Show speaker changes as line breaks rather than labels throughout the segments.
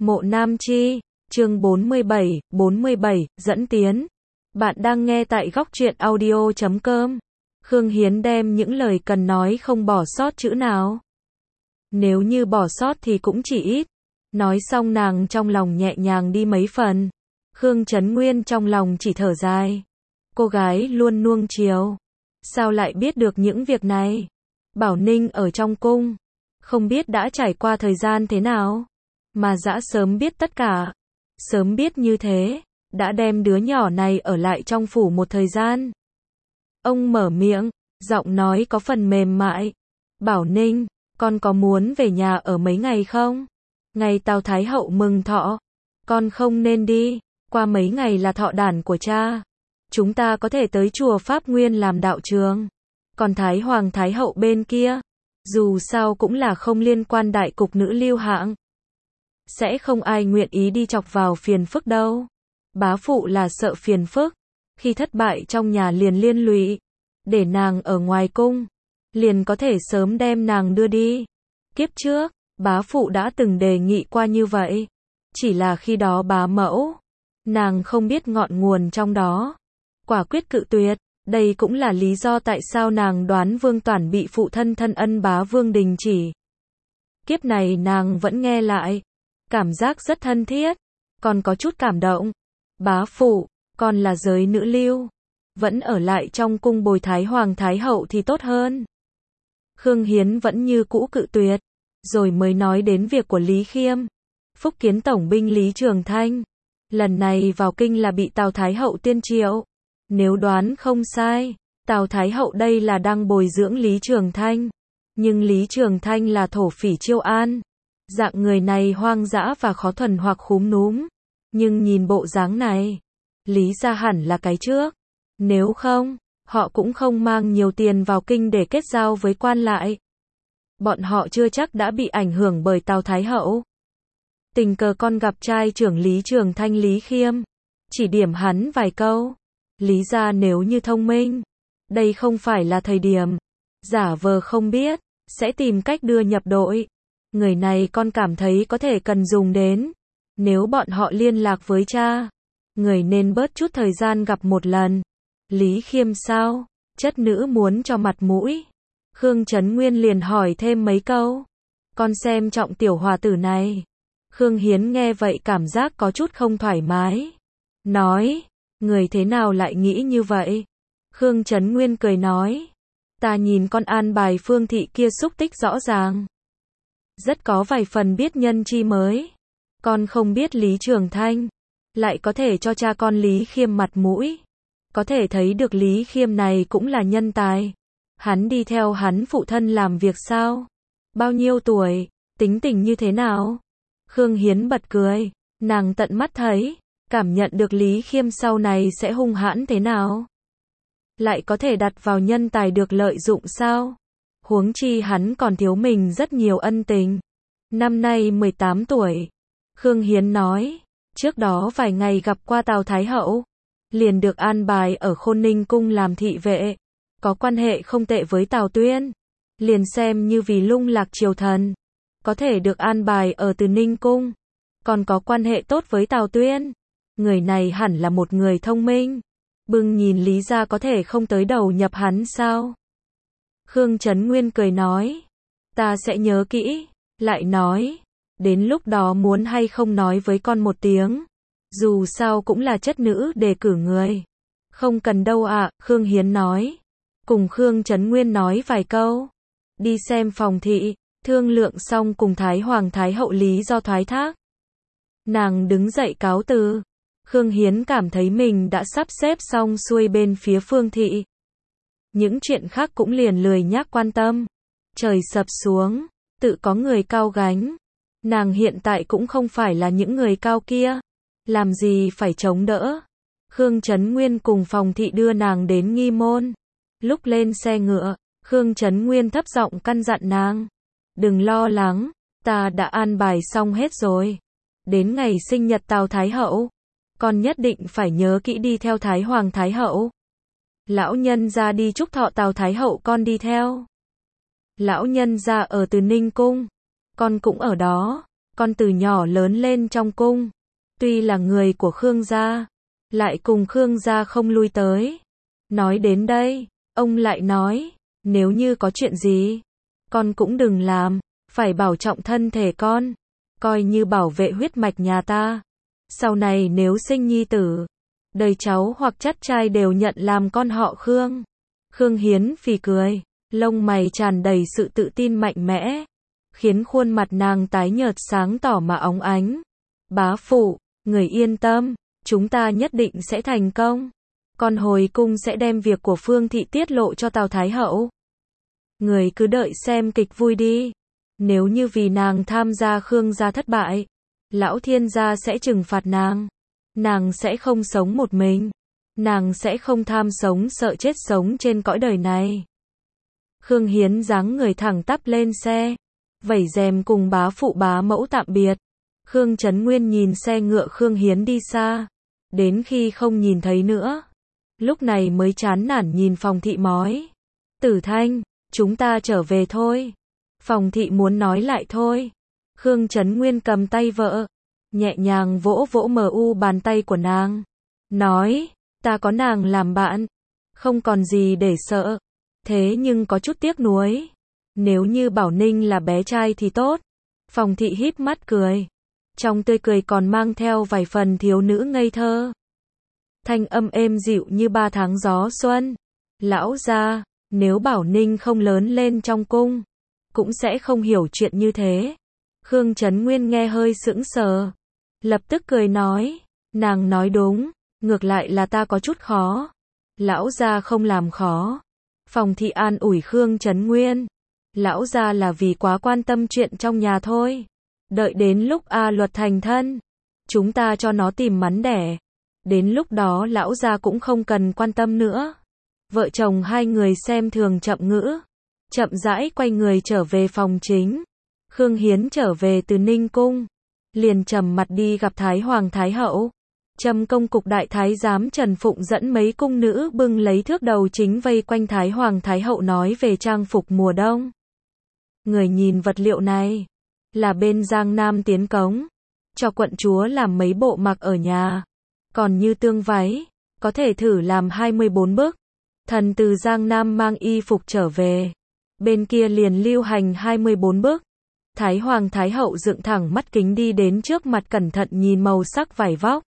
Mộ Nam Chi, chương 47, dẫn tiến. Bạn đang nghe tại góc truyện audio.com. Khương Hiến đem những lời cần nói không bỏ sót chữ nào. Nếu như bỏ sót thì cũng chỉ ít. Nói xong nàng trong lòng nhẹ nhàng đi mấy phần. Khương Chấn Nguyên trong lòng chỉ thở dài. Cô gái luôn nuông chiều. Sao lại biết được những việc này? Bảo Ninh ở trong cung. Không biết đã trải qua thời gian thế nào. Mà dã sớm biết tất cả. Sớm biết như thế, đã đem đứa nhỏ này ở lại trong phủ một thời gian. Ông mở miệng, giọng nói có phần mềm mại. Bảo Ninh, con có muốn về nhà ở mấy ngày không? Ngày Tào Thái Hậu mừng thọ, con không nên đi, qua mấy ngày là thọ đản của cha. Chúng ta có thể tới chùa Pháp Nguyên làm đạo trường. Còn Thái Hoàng Thái Hậu bên kia, dù sao cũng là không liên quan đại cục nữ lưu hạng. Sẽ không ai nguyện ý đi chọc vào phiền phức đâu. Bá phụ là sợ phiền phức. Khi thất bại trong nhà liền liên lụy. Để nàng ở ngoài cung. Liền có thể sớm đem nàng đưa đi. Kiếp trước, bá phụ đã từng đề nghị qua như vậy. Chỉ là khi đó bá mẫu. Nàng không biết ngọn nguồn trong đó. Quả quyết cự tuyệt. Đây cũng là lý do tại sao nàng đoán Vương Toản bị phụ thân thân ân bá Vương đình chỉ. Kiếp này nàng vẫn nghe lại. Cảm giác rất thân thiết, còn có chút cảm động. Bá phụ, còn là giới nữ lưu, vẫn ở lại trong cung bồi Thái Hoàng Thái Hậu thì tốt hơn. Khương Hiến vẫn như cũ cự tuyệt, rồi mới nói đến việc của Lý Khiêm. Phúc kiến tổng binh Lý Trường Thanh, lần này vào kinh là bị Tào Thái Hậu tiên triệu. Nếu đoán không sai, Tào Thái Hậu đây là đang bồi dưỡng Lý Trường Thanh. Nhưng Lý Trường Thanh là thổ phỉ Chiêu An. Dạng người này hoang dã và khó thuần hoặc khúm núm. Nhưng nhìn bộ dáng này, Lý gia hẳn là cái trước. Nếu không, họ cũng không mang nhiều tiền vào kinh để kết giao với quan lại. Bọn họ chưa chắc đã bị ảnh hưởng bởi Tào Thái Hậu. Tình cờ con gặp trai trưởng Lý Trường Thanh Lý Khiêm. Chỉ điểm hắn vài câu. Lý gia nếu như thông minh, đây không phải là thời điểm. Giả vờ không biết, sẽ tìm cách đưa nhập đội. Người này con cảm thấy có thể cần dùng đến. Nếu bọn họ liên lạc với cha, người nên bớt chút thời gian gặp một lần. Lý Khiêm sao? Chất nữ muốn cho mặt mũi. Khương Chấn Nguyên liền hỏi thêm mấy câu. Con xem trọng tiểu hòa tử này. Khương Hiến nghe vậy cảm giác có chút không thoải mái. Nói, người thế nào lại nghĩ như vậy? Khương Chấn Nguyên cười nói. Ta nhìn con an bài Phương thị kia xúc tích rõ ràng. Rất có vài phần biết nhân chi mới. Con không biết Lý Trường Thanh, lại có thể cho cha con Lý Khiêm mặt mũi. Có thể thấy được Lý Khiêm này cũng là nhân tài. Hắn đi theo hắn phụ thân làm việc sao? Bao nhiêu tuổi? Tính tình như thế nào? Khương Hiến bật cười. Nàng tận mắt thấy, cảm nhận được Lý Khiêm sau này sẽ hung hãn thế nào. Lại có thể đặt vào nhân tài được lợi dụng sao? Huống chi hắn còn thiếu mình rất nhiều ân tình. Năm nay 18 tuổi. Khương Hiến nói. Trước đó vài ngày gặp qua Tào Thái Hậu. Liền được an bài ở Khôn Ninh Cung làm thị vệ. Có quan hệ không tệ với Tào Tuyên. Liền xem như vì lung lạc triều thần. Có thể được an bài ở Từ Ninh Cung. Còn có quan hệ tốt với Tào Tuyên. Người này hẳn là một người thông minh. Bưng nhìn Lý gia có thể không tới đầu nhập hắn sao? Khương Chấn Nguyên cười nói. Ta sẽ nhớ kỹ. Lại nói. Đến lúc đó muốn hay không nói với con một tiếng. Dù sao cũng là chất nữ đề cử người. Không cần đâu ạ, Khương Hiến nói. Cùng Khương Chấn Nguyên nói vài câu. Đi xem phòng thị. Thương lượng xong cùng Thái Hoàng Thái Hậu lý do thoái thác. Nàng đứng dậy cáo từ. Khương Hiến cảm thấy mình đã sắp xếp xong xuôi bên phía Phương thị. Những chuyện khác cũng liền lười nhác quan tâm. Trời sập xuống, tự có người cao gánh. Nàng hiện tại cũng không phải là những người cao kia. Làm gì phải chống đỡ. Khương Chấn Nguyên cùng phòng thị đưa nàng đến nghi môn. Lúc lên xe ngựa, Khương Chấn Nguyên thấp giọng căn dặn nàng. Đừng lo lắng, ta đã an bài xong hết rồi. Đến ngày sinh nhật Tào Thái Hậu, con nhất định phải nhớ kỹ đi theo Thái Hoàng Thái Hậu. Lão nhân gia đi chúc thọ Tào Thái Hậu con đi theo. Lão nhân gia ở Từ Ninh Cung, con cũng ở đó. con từ nhỏ lớn lên trong cung, tuy là người của Khương gia, lại cùng Khương gia không lui tới. Nói đến đây, ông lại nói, nếu như có chuyện gì, con cũng đừng làm, phải bảo trọng thân thể con, coi như bảo vệ huyết mạch nhà ta. Sau này nếu sinh nhi tử, đời cháu hoặc chắt trai đều nhận làm con họ Khương. Khương Hiến phì cười, lông mày tràn đầy sự tự tin mạnh mẽ, khiến khuôn mặt nàng tái nhợt sáng tỏ mà óng ánh. Bá phụ, người yên tâm, chúng ta nhất định sẽ thành công. Con hồi cung sẽ đem việc của Phương thị tiết lộ cho Tào Thái Hậu. Người cứ đợi xem kịch vui đi. Nếu như vì nàng tham gia Khương gia thất bại, lão thiên gia sẽ trừng phạt nàng. Nàng sẽ không sống một mình. Nàng sẽ không tham sống sợ chết sống trên cõi đời này. Khương Hiến dáng người thẳng tắp lên xe, vẩy rèm cùng bá phụ bá mẫu tạm biệt. Khương Chấn Nguyên nhìn xe ngựa Khương Hiến đi xa, đến khi không nhìn thấy nữa, lúc này mới chán nản nhìn Phòng Thị nói, Tử Thanh, chúng ta trở về thôi. Phòng Thị muốn nói lại thôi. Khương Chấn Nguyên cầm tay vợ, nhẹ nhàng vỗ vỗ mờ u bàn tay của nàng, nói, ta có nàng làm bạn, không còn gì để sợ, thế nhưng có chút tiếc nuối. Nếu như Bảo Ninh là bé trai thì tốt. Phòng Thị híp mắt cười, trong tươi cười còn mang theo vài phần thiếu nữ ngây thơ. Thanh âm êm dịu như 3 tháng gió xuân. Lão gia, nếu Bảo Ninh không lớn lên trong cung, cũng sẽ không hiểu chuyện như thế. Khương Chấn Nguyên nghe hơi sững sờ, lập tức cười nói, nàng nói đúng, ngược lại là ta có chút khó. Lão gia không làm khó. Phòng Thị an ủi Khương Chấn Nguyên, lão gia là vì quá quan tâm chuyện trong nhà thôi. Đợi đến lúc A Luật thành thân, chúng ta cho nó tìm mắn đẻ. Đến lúc đó lão gia cũng không cần quan tâm nữa. Vợ chồng hai người xem thường chậm ngữ, chậm rãi quay người trở về phòng chính. Khương Hiến trở về từ Ninh Cung, liền trầm mặt đi gặp Thái Hoàng Thái Hậu. Trầm công cục đại thái giám Trần Phụng dẫn mấy cung nữ bưng lấy thước đầu chính vây quanh Thái Hoàng Thái Hậu nói về trang phục mùa đông. Người nhìn vật liệu này, là bên Giang Nam tiến cống, cho quận chúa làm mấy bộ mặc ở nhà. Còn như tương váy, có thể thử làm 24 bức. Thần từ Giang Nam mang y phục trở về, bên kia liền lưu hành 24 bức. Thái Hoàng Thái Hậu dựng thẳng mắt kính đi đến trước mặt cẩn thận nhìn màu sắc vải vóc.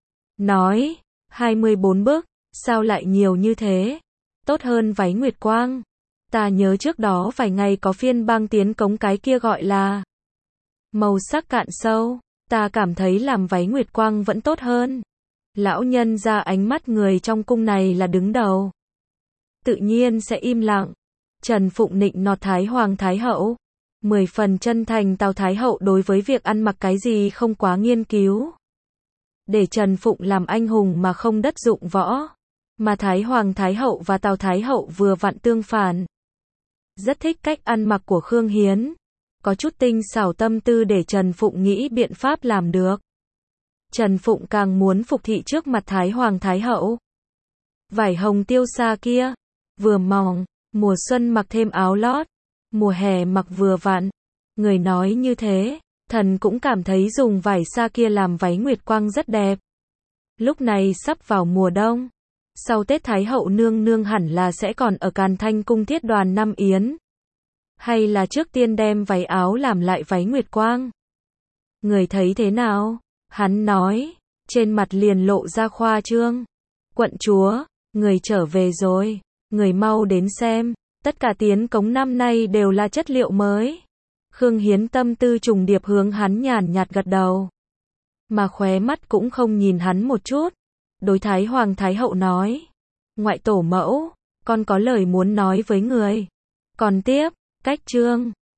Nói, 24 bức, sao lại nhiều như thế? Tốt hơn váy Nguyệt Quang. Ta nhớ trước đó vài ngày có phiên bang tiến cống cái kia gọi là màu sắc cạn sâu. Ta cảm thấy làm váy Nguyệt Quang vẫn tốt hơn. Lão nhân ra ánh mắt người trong cung này là đứng đầu, tự nhiên sẽ im lặng. Trần Phụng nịnh nọt Thái Hoàng Thái Hậu, 10 phần chân thành. Tào Thái Hậu đối với việc ăn mặc cái gì không quá nghiên cứu, để Trần Phụng làm anh hùng mà không đất dụng võ. Mà Thái Hoàng Thái Hậu và Tào Thái Hậu vừa vặn tương phản, rất thích cách ăn mặc của Khương Hiến, có chút tinh xảo tâm tư để Trần Phụng nghĩ biện pháp làm được. Trần Phụng càng muốn phục thị trước mặt Thái Hoàng Thái Hậu. Vải hồng tiêu sa kia, vừa mỏng, mùa xuân mặc thêm áo lót, mùa hè mặc vừa vặn. Người nói như thế, thần cũng cảm thấy dùng vải sa kia làm váy Nguyệt Quang rất đẹp. Lúc này sắp vào mùa đông, sau Tết Thái Hậu nương nương hẳn là sẽ còn ở Càn Thanh cung thiết đoàn năm yến. Hay là trước tiên đem váy áo làm lại váy Nguyệt Quang? Người thấy thế nào? Hắn nói, trên mặt liền lộ ra khoa trương. Quận chúa, người trở về rồi, người mau đến xem, tất cả tiến cống năm nay đều là chất liệu mới. Khương Hiến tâm tư trùng điệp hướng hắn nhàn nhạt gật đầu, mà khóe mắt cũng không nhìn hắn một chút. Đối Thái Hoàng Thái Hậu nói, ngoại tổ mẫu, con có lời muốn nói với người. Còn tiếp, cách chương